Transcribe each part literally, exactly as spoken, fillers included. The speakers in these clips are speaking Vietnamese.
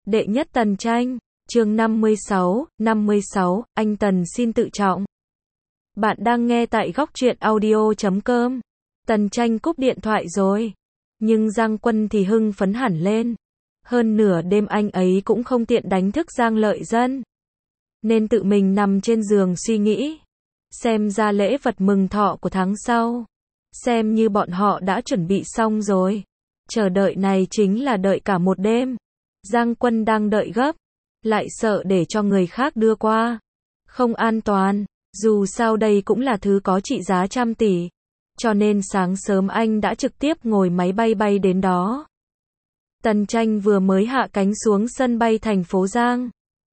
Đệ nhất Tần Tranh, chương năm mươi sáu, năm mươi sáu, anh Tần xin tự trọng. Bạn đang nghe tại góc truyện audio chấm com. Tần Tranh cúp điện thoại rồi. Nhưng Giang Quân thì hưng phấn hẳn lên. Hơn nửa đêm anh ấy cũng không tiện đánh thức Giang Lợi Dân. Nên tự mình nằm trên giường suy nghĩ. Xem ra lễ vật mừng thọ của tháng sau. Xem như bọn họ đã chuẩn bị xong rồi. Chờ đợi này chính là đợi cả một đêm. Giang Quân đang đợi gấp. Lại sợ để cho người khác đưa qua. Không an toàn. Dù sao đây cũng là thứ có trị giá trăm tỷ. Cho nên sáng sớm anh đã trực tiếp ngồi máy bay bay đến đó. Tần Tranh vừa mới hạ cánh xuống sân bay thành phố Giang.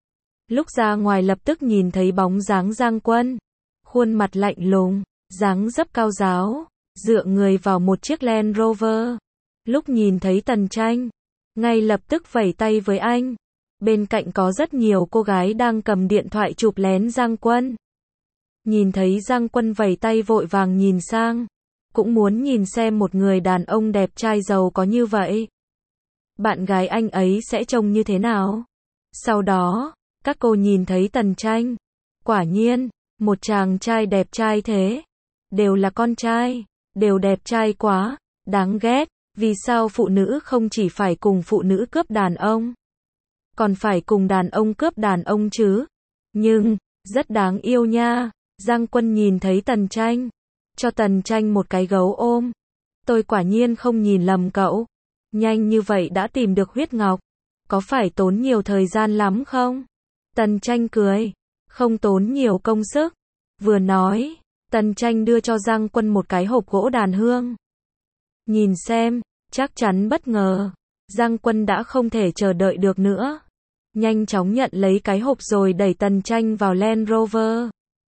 Lúc ra ngoài lập tức nhìn thấy bóng dáng Giang Quân. Khuôn mặt lạnh lùng, dáng dấp cao giáo, dựa người vào một chiếc Land Rover. Lúc nhìn thấy Tần Tranh, ngay lập tức vẫy tay với anh. Bên cạnh có rất nhiều cô gái đang cầm điện thoại chụp lén Giang Quân. Nhìn thấy Giang Quân vẫy tay vội vàng nhìn sang. Cũng muốn nhìn xem một người đàn ông đẹp trai giàu có như vậy. Bạn gái anh ấy sẽ trông như thế nào? Sau đó, các cô nhìn thấy Tần Tranh. Quả nhiên, một chàng trai đẹp trai thế. Đều là con trai, đều đẹp trai quá, đáng ghét. Vì sao phụ nữ không chỉ phải cùng phụ nữ cướp đàn ông, còn phải cùng đàn ông cướp đàn ông chứ? Nhưng, rất đáng yêu nha. Giang Quân nhìn thấy Tần Tranh, cho Tần Tranh một cái gấu ôm. Tôi quả nhiên không nhìn lầm cậu. Nhanh như vậy đã tìm được huyết ngọc. Có phải tốn nhiều thời gian lắm không? Tần Tranh cười. Không tốn nhiều công sức. Vừa nói, Tần Tranh đưa cho Giang Quân một cái hộp gỗ đàn hương. Nhìn xem, chắc chắn bất ngờ. Giang Quân đã không thể chờ đợi được nữa. Nhanh chóng nhận lấy cái hộp rồi đẩy Tần Tranh vào Land Rover.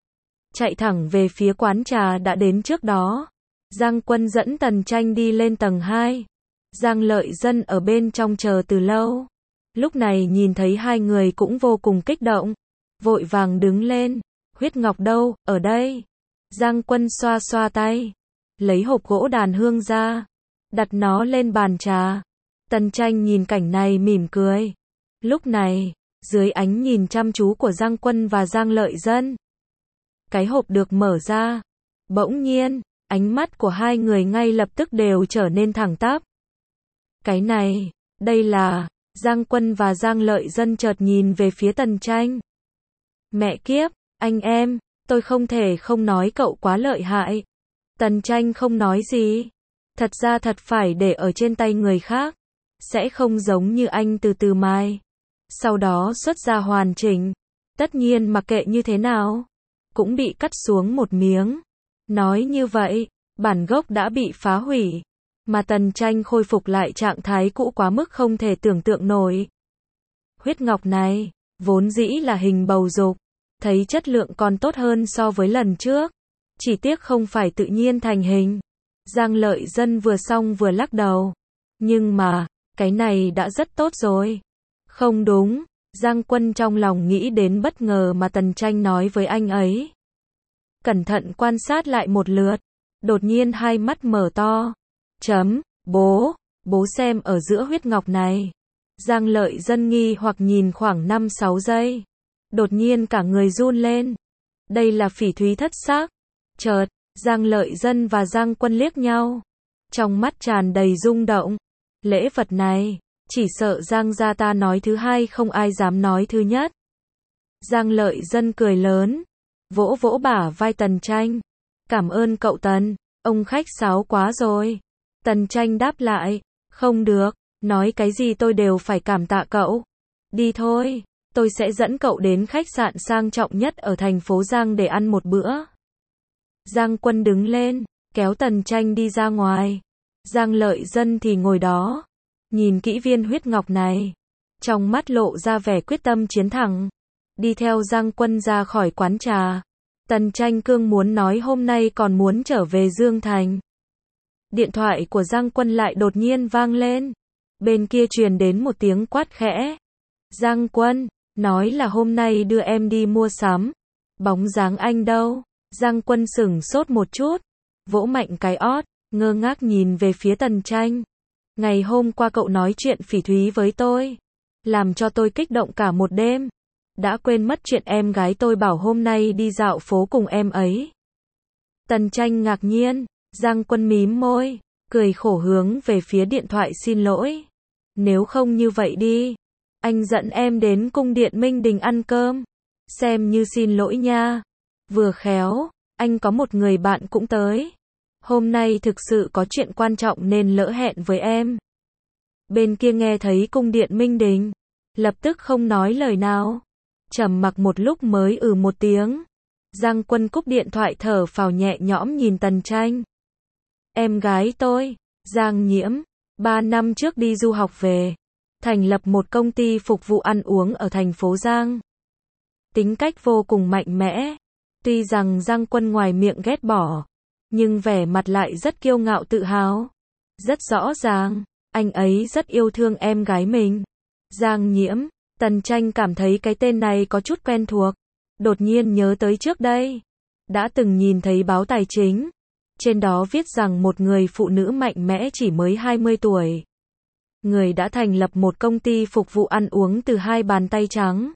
Chạy thẳng về phía quán trà đã đến trước đó. Giang Quân dẫn Tần Tranh đi lên tầng hai. Giang Lợi Dân ở bên trong chờ từ lâu. Lúc này nhìn thấy hai người cũng vô cùng kích động. Vội vàng đứng lên. Huyết ngọc đâu, ở đây. Giang Quân xoa xoa tay. Lấy hộp gỗ đàn hương ra. Đặt nó lên bàn trà. Tần Tranh nhìn cảnh này mỉm cười. Lúc này, dưới ánh nhìn chăm chú của Giang Quân và Giang Lợi Dân, cái hộp được mở ra. Bỗng nhiên, ánh mắt của hai người ngay lập tức đều trở nên thẳng tắp. Cái này, đây là... Giang Quân và Giang Lợi Dân chợt nhìn về phía Tần Tranh. Mẹ kiếp, anh em, tôi không thể không nói cậu quá lợi hại. Tần Tranh không nói gì. Thật ra thật phải để ở trên tay người khác. Sẽ không giống như anh từ từ mài. Sau đó xuất ra hoàn chỉnh. Tất nhiên mặc kệ như thế nào, cũng bị cắt xuống một miếng. Nói như vậy, bản gốc đã bị phá hủy. Mà Tần Tranh khôi phục lại trạng thái cũ quá mức không thể tưởng tượng nổi. Huyết ngọc này, vốn dĩ là hình bầu dục. Thấy chất lượng còn tốt hơn so với lần trước. Chỉ tiếc không phải tự nhiên thành hình. Giang Lợi Dân vừa xong vừa lắc đầu. Nhưng mà, cái này đã rất tốt rồi. Không đúng, Giang Quân trong lòng nghĩ đến bất ngờ mà Tần Tranh nói với anh ấy. Cẩn thận quan sát lại một lượt. Đột nhiên hai mắt mở to. Chấm, bố, bố xem ở giữa huyết ngọc này. Giang Lợi Dân nghi hoặc nhìn khoảng năm sáu giây. Đột nhiên cả người run lên. Đây là phỉ thúy thất sắc. Chợt, Giang Lợi Dân và Giang Quân liếc nhau. Trong mắt tràn đầy rung động. Lễ vật này, chỉ sợ Giang gia ta nói thứ hai không ai dám nói thứ nhất. Giang Lợi Dân cười lớn. Vỗ vỗ bả vai Tần Tranh. Cảm ơn cậu Tần, ông khách sáo quá rồi. Tần Tranh đáp lại. Không được, nói cái gì tôi đều phải cảm tạ cậu. Đi thôi, tôi sẽ dẫn cậu đến khách sạn sang trọng nhất ở thành phố Giang để ăn một bữa. Giang Quân đứng lên, kéo Tần Tranh đi ra ngoài. Giang Lợi Dân thì ngồi đó, nhìn kỹ viên huyết ngọc này. Trong mắt lộ ra vẻ quyết tâm chiến thắng. Đi theo Giang Quân ra khỏi quán trà. Tần Tranh cương muốn nói hôm nay còn muốn trở về Dương Thành. Điện thoại của Giang Quân lại đột nhiên vang lên. Bên kia truyền đến một tiếng quát khẽ. Giang Quân, nói là hôm nay đưa em đi mua sắm. Bóng dáng anh đâu? Giang Quân sửng sốt một chút. Vỗ mạnh cái ót, ngơ ngác nhìn về phía Tần Tranh. Ngày hôm qua cậu nói chuyện phỉ thúy với tôi. làm cho tôi kích động cả một đêm. Đã quên mất chuyện em gái tôi bảo hôm nay đi dạo phố cùng em ấy. Tần Tranh ngạc nhiên, Giang Quân mím môi, cười khổ hướng về phía điện thoại xin lỗi. Nếu không như vậy đi, anh dẫn em đến cung điện Minh Đình ăn cơm, xem như xin lỗi nha. Vừa khéo, anh có một người bạn cũng tới. Hôm nay thực sự có chuyện quan trọng nên lỡ hẹn với em. Bên kia nghe thấy cung điện Minh Đình, lập tức không nói lời nào. Trầm mặc một lúc mới ừ một tiếng. Giang Quân cúp điện thoại thở phào nhẹ nhõm nhìn Tần Tranh. Em gái tôi, Giang Nhiễm, ba năm trước đi du học về, thành lập một công ty phục vụ ăn uống ở thành phố Giang. Tính cách vô cùng mạnh mẽ. Tuy rằng Giang Quân ngoài miệng ghét bỏ, nhưng vẻ mặt lại rất kiêu ngạo tự hào. Rất rõ ràng, anh ấy rất yêu thương em gái mình. Giang Nhiễm, Tần Tranh cảm thấy cái tên này có chút quen thuộc. Đột nhiên nhớ tới trước đây, đã từng nhìn thấy báo tài chính. Trên đó viết rằng một người phụ nữ mạnh mẽ chỉ mới hai mươi tuổi. Người đã thành lập một công ty phục vụ ăn uống từ hai bàn tay trắng.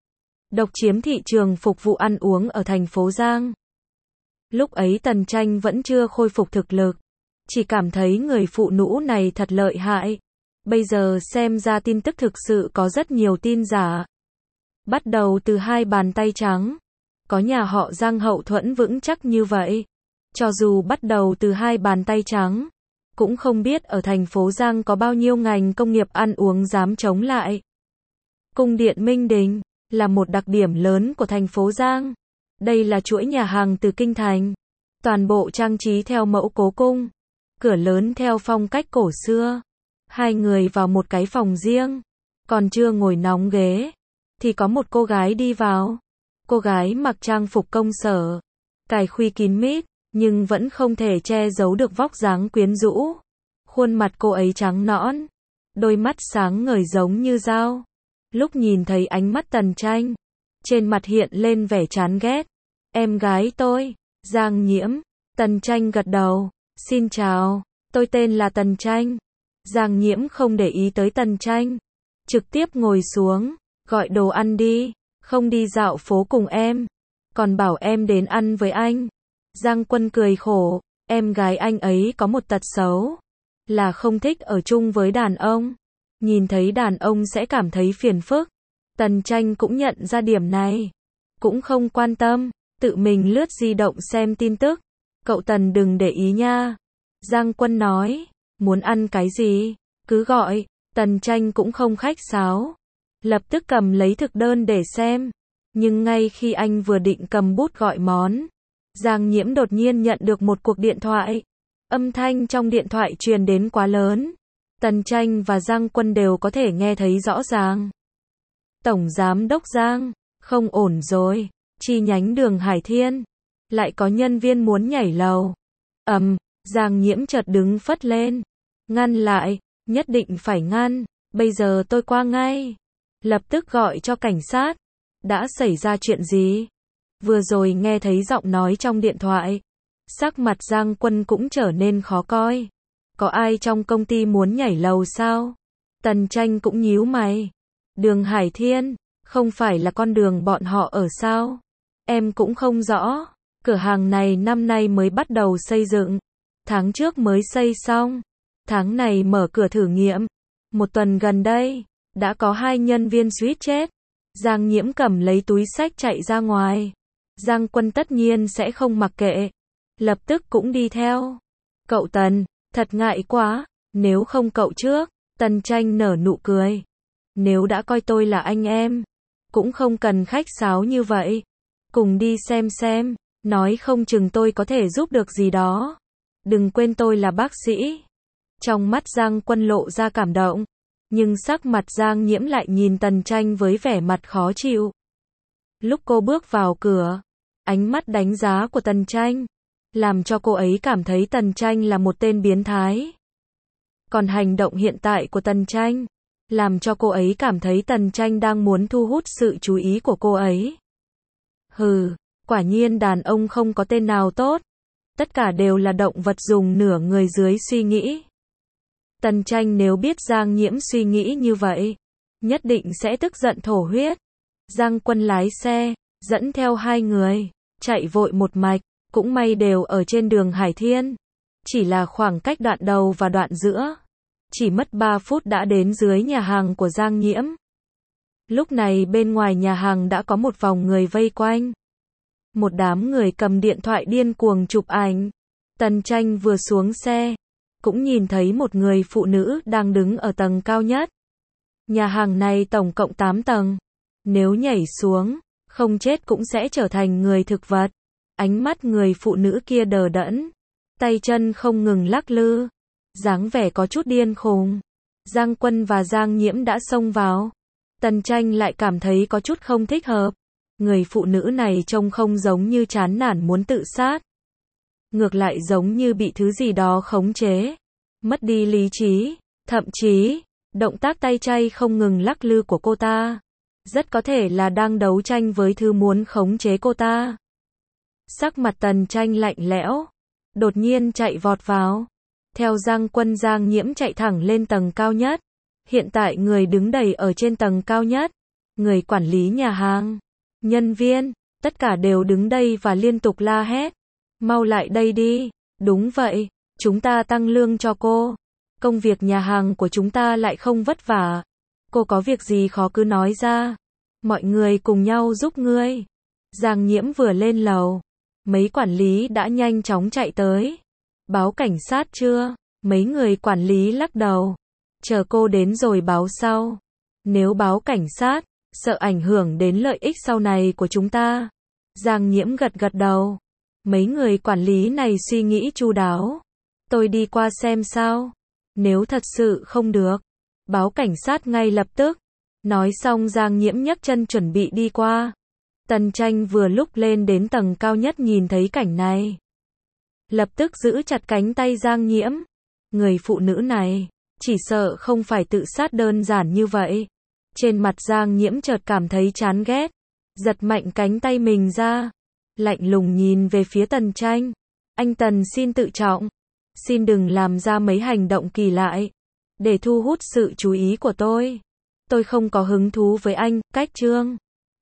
Độc chiếm thị trường phục vụ ăn uống ở thành phố Giang. Lúc ấy Tần Tranh vẫn chưa khôi phục thực lực. Chỉ cảm thấy người phụ nữ này thật lợi hại. Bây giờ xem ra tin tức thực sự có rất nhiều tin giả. Bắt đầu từ hai bàn tay trắng. Có nhà họ Giang hậu thuẫn vững chắc như vậy. Cho dù bắt đầu từ hai bàn tay trắng, cũng không biết ở thành phố Giang có bao nhiêu ngành công nghiệp ăn uống dám chống lại. Cung điện Minh Đình là một đặc điểm lớn của thành phố Giang. Đây là chuỗi nhà hàng từ kinh thành. Toàn bộ trang trí theo mẫu cố cung. Cửa lớn theo phong cách cổ xưa. Hai người vào một cái phòng riêng. Còn chưa ngồi nóng ghế, thì có một cô gái đi vào. Cô gái mặc trang phục công sở. Cài khuy kín mít, nhưng vẫn không thể che giấu được vóc dáng quyến rũ. Khuôn mặt cô ấy trắng nõn. Đôi mắt sáng ngời giống như dao. Lúc nhìn thấy ánh mắt Tần Tranh, trên mặt hiện lên vẻ chán ghét. Em gái tôi, Giang Nhiễm. Tần Tranh gật đầu. Xin chào, tôi tên là Tần Tranh. Giang Nhiễm không để ý tới Tần Tranh. Trực tiếp ngồi xuống, gọi đồ ăn đi, không đi dạo phố cùng em. Còn bảo em đến ăn với anh. Giang Quân cười khổ, em gái anh ấy có một tật xấu. Là không thích ở chung với đàn ông. Nhìn thấy đàn ông sẽ cảm thấy phiền phức. Tần Tranh cũng nhận ra điểm này. Cũng không quan tâm, tự mình lướt di động xem tin tức. Cậu Tần đừng để ý nha. Giang Quân nói, muốn ăn cái gì, cứ gọi. Tần Tranh cũng không khách sáo. Lập tức cầm lấy thực đơn để xem. Nhưng ngay khi anh vừa định cầm bút gọi món, Giang Nhiễm đột nhiên nhận được một cuộc điện thoại. Âm thanh trong điện thoại truyền đến quá lớn. Tần Tranh và Giang Quân đều có thể nghe thấy rõ ràng. Tổng Giám đốc Giang, không ổn rồi. Chi nhánh đường Hải Thiên. Lại có nhân viên muốn nhảy lầu. Ầm, um, Giang Nhiễm chợt đứng phất lên. Ngăn lại, nhất định phải ngăn. Bây giờ tôi qua ngay. Lập tức gọi cho cảnh sát. Đã xảy ra chuyện gì? Vừa rồi nghe thấy giọng nói trong điện thoại. Sắc mặt Giang Quân cũng trở nên khó coi. Có ai trong công ty muốn nhảy lầu sao? Tần Tranh cũng nhíu mày. Đường Hải Thiên, không phải là con đường bọn họ ở sao? Em cũng không rõ. Cửa hàng này năm nay mới bắt đầu xây dựng. Tháng trước mới xây xong. Tháng này mở cửa thử nghiệm. Một tuần gần đây, đã có hai nhân viên suýt chết. Giang Nhiễm cầm lấy túi xách chạy ra ngoài. Giang Quân tất nhiên sẽ không mặc kệ. Lập tức cũng đi theo. Cậu Tần, thật ngại quá. Nếu không cậu trước. Tần Tranh nở nụ cười. Nếu đã coi tôi là anh em, cũng không cần khách sáo như vậy. Cùng đi xem xem. Nói không chừng tôi có thể giúp được gì đó. Đừng quên tôi là bác sĩ. Trong mắt Giang Quân lộ ra cảm động. Nhưng sắc mặt Giang Nhiễm lại nhìn Tần Tranh với vẻ mặt khó chịu. Lúc cô bước vào cửa, ánh mắt đánh giá của Tần Tranh làm cho cô ấy cảm thấy Tần Tranh là một tên biến thái. Còn hành động hiện tại của Tần Tranh làm cho cô ấy cảm thấy Tần Tranh đang muốn thu hút sự chú ý của cô ấy. Hừ, quả nhiên đàn ông không có tên nào tốt. Tất cả đều là động vật dùng nửa người dưới suy nghĩ. Tần Tranh nếu biết Giang Nhiễm suy nghĩ như vậy, nhất định sẽ tức giận thổ huyết. Giang Quân lái xe, dẫn theo hai người, chạy vội một mạch, cũng may đều ở trên đường Hải Thiên. Chỉ là khoảng cách đoạn đầu và đoạn giữa. Chỉ mất ba phút đã đến dưới nhà hàng của Giang Nhiễm. Lúc này bên ngoài nhà hàng đã có một vòng người vây quanh. Một đám người cầm điện thoại điên cuồng chụp ảnh. Tần Tranh vừa xuống xe, cũng nhìn thấy một người phụ nữ đang đứng ở tầng cao nhất. Nhà hàng này tổng cộng tám tầng. Nếu nhảy xuống, không chết cũng sẽ trở thành người thực vật. Ánh mắt người phụ nữ kia đờ đẫn, tay chân không ngừng lắc lư, dáng vẻ có chút điên khùng. Giang Quân và Giang Nhiễm đã xông vào. Tần Tranh lại cảm thấy có chút không thích hợp. Người phụ nữ này trông không giống như chán nản muốn tự sát. Ngược lại giống như bị thứ gì đó khống chế. Mất đi lý trí. Thậm chí, động tác tay chay không ngừng lắc lư của cô ta. Rất có thể là đang đấu tranh với thứ muốn khống chế cô ta. Sắc mặt Tần Tranh lạnh lẽo. Đột nhiên chạy vọt vào. Theo Giang Quân Giang Nhiễm chạy thẳng lên tầng cao nhất. Hiện tại người đứng đầy ở trên tầng cao nhất. Người quản lý nhà hàng, nhân viên, tất cả đều đứng đây và liên tục la hét. Mau lại đây đi. Đúng vậy, chúng ta tăng lương cho cô. Công việc nhà hàng của chúng ta lại không vất vả. Cô có việc gì khó cứ nói ra. Mọi người cùng nhau giúp ngươi. Giang Nhiễm vừa lên lầu. Mấy quản lý đã nhanh chóng chạy tới. Báo cảnh sát chưa? Mấy người quản lý lắc đầu. Chờ cô đến rồi báo sau. Nếu báo cảnh sát, sợ ảnh hưởng đến lợi ích sau này của chúng ta. Giang Nhiễm gật gật đầu. Mấy người quản lý này suy nghĩ chu đáo. Tôi đi qua xem sao. Nếu thật sự không được, báo cảnh sát ngay lập tức. Nói xong Giang Nhiễm nhấc chân chuẩn bị đi qua. Tần Tranh vừa lúc lên đến tầng cao nhất nhìn thấy cảnh này. Lập tức giữ chặt cánh tay Giang Nhiễm. Người phụ nữ này, chỉ sợ không phải tự sát đơn giản như vậy. Trên mặt Giang Nhiễm chợt cảm thấy chán ghét. Giật mạnh cánh tay mình ra. Lạnh lùng nhìn về phía Tần Tranh. Anh Tần xin tự trọng. Xin đừng làm ra mấy hành động kỳ lạ. Để thu hút sự chú ý của tôi. Tôi không có hứng thú với anh, cách trương.